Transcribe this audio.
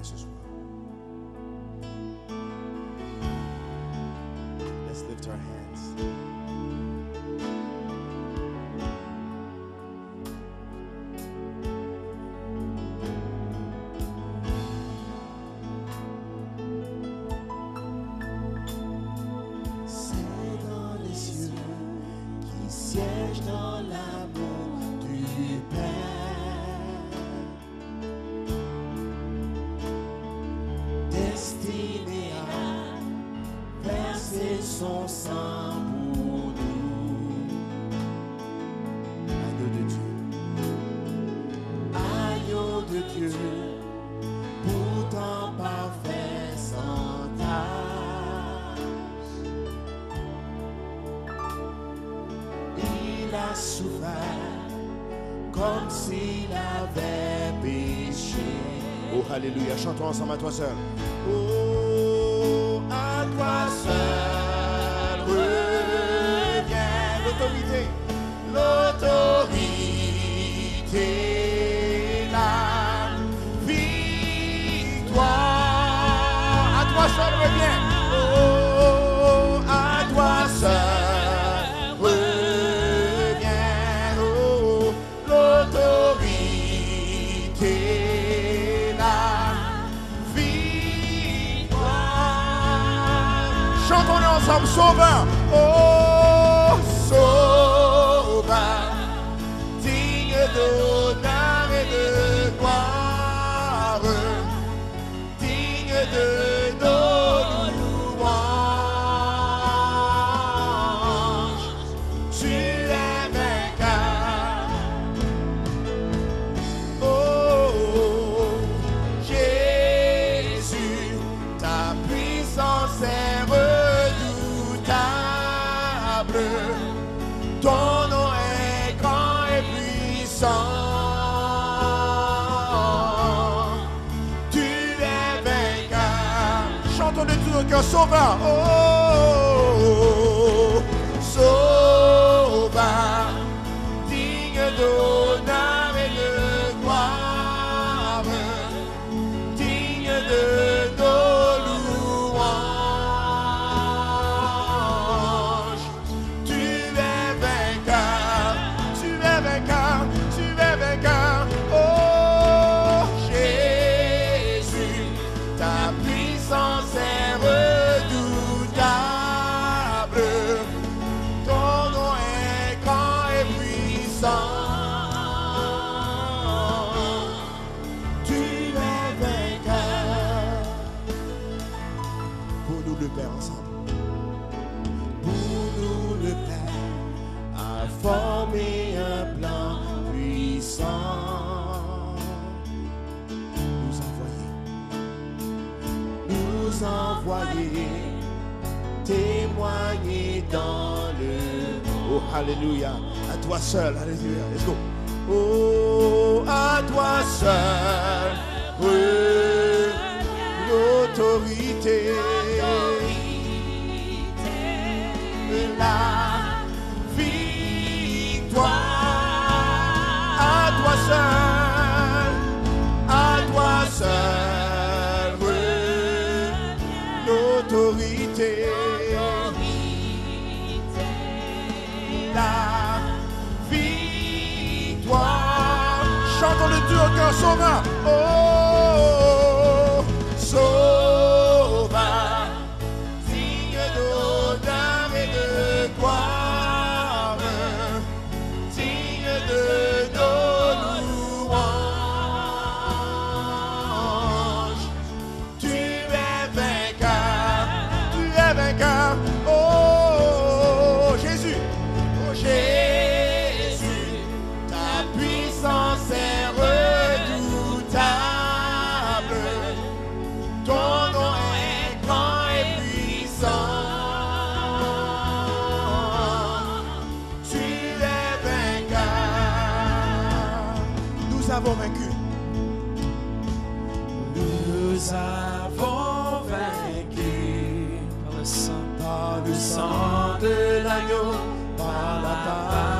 mains ce soir. Let's lift our hands. C'est dans les cieux qui siège dans l'amour du Père, destiné à verser son sang pour nous. Agneau de Dieu, Agneau de Dieu, pourtant parfait sans tache, il a souffert comme s'il avait péché. oh alléluia, chantons ensemble à toi seul. Oh, à toi seul revient L'autorité, l'autorité, la victoire. à toi seul revient. Oh, à toi seul revient, oh, l'autorité, la victoire. Chantons-le ensemble, sauveur. Oh, sauveur, digne d'honneur et de gloire, digne de nos louanges. Tu es vainqueur. Oh, Jésus, ta puissance est redoutable. Ton nom est grand et puissant. Tu es vainqueur. Chantons de tout notre cœur, sauveur. Oh, sauveur, digne d'honneur et de gloire, digne de nos louanges. Tu es vainqueur, tu es vainqueur, tu es vainqueur. Oh, Jésus, ta puissance est redoutable. Ton nom est grand et puissant. Tu es vainqueur. Pour nous le Père ensemble. Pour nous, le Père a formé un plan puissant. Nous envoyer, témoigner dans le Oh alléluia, à toi seul, alléluia. Let's go. oh, à toi seul, l'autorité, la victoire. À toi seul, l'autorité, la victoire. Chantons le Dieu au cœur, sauveur. Oh, sauveur, digne d'honneur et de gloire, digne de nos louanges. Tu es vainqueur, tu es vainqueur. Oh, Jésus, oh, Jésus, ta puissance est redoutable. Ton nom est grand et puissant. Tu es vainqueur. Nous avons vaincu. Nous avons vaincu par le sang de l'agneau, par la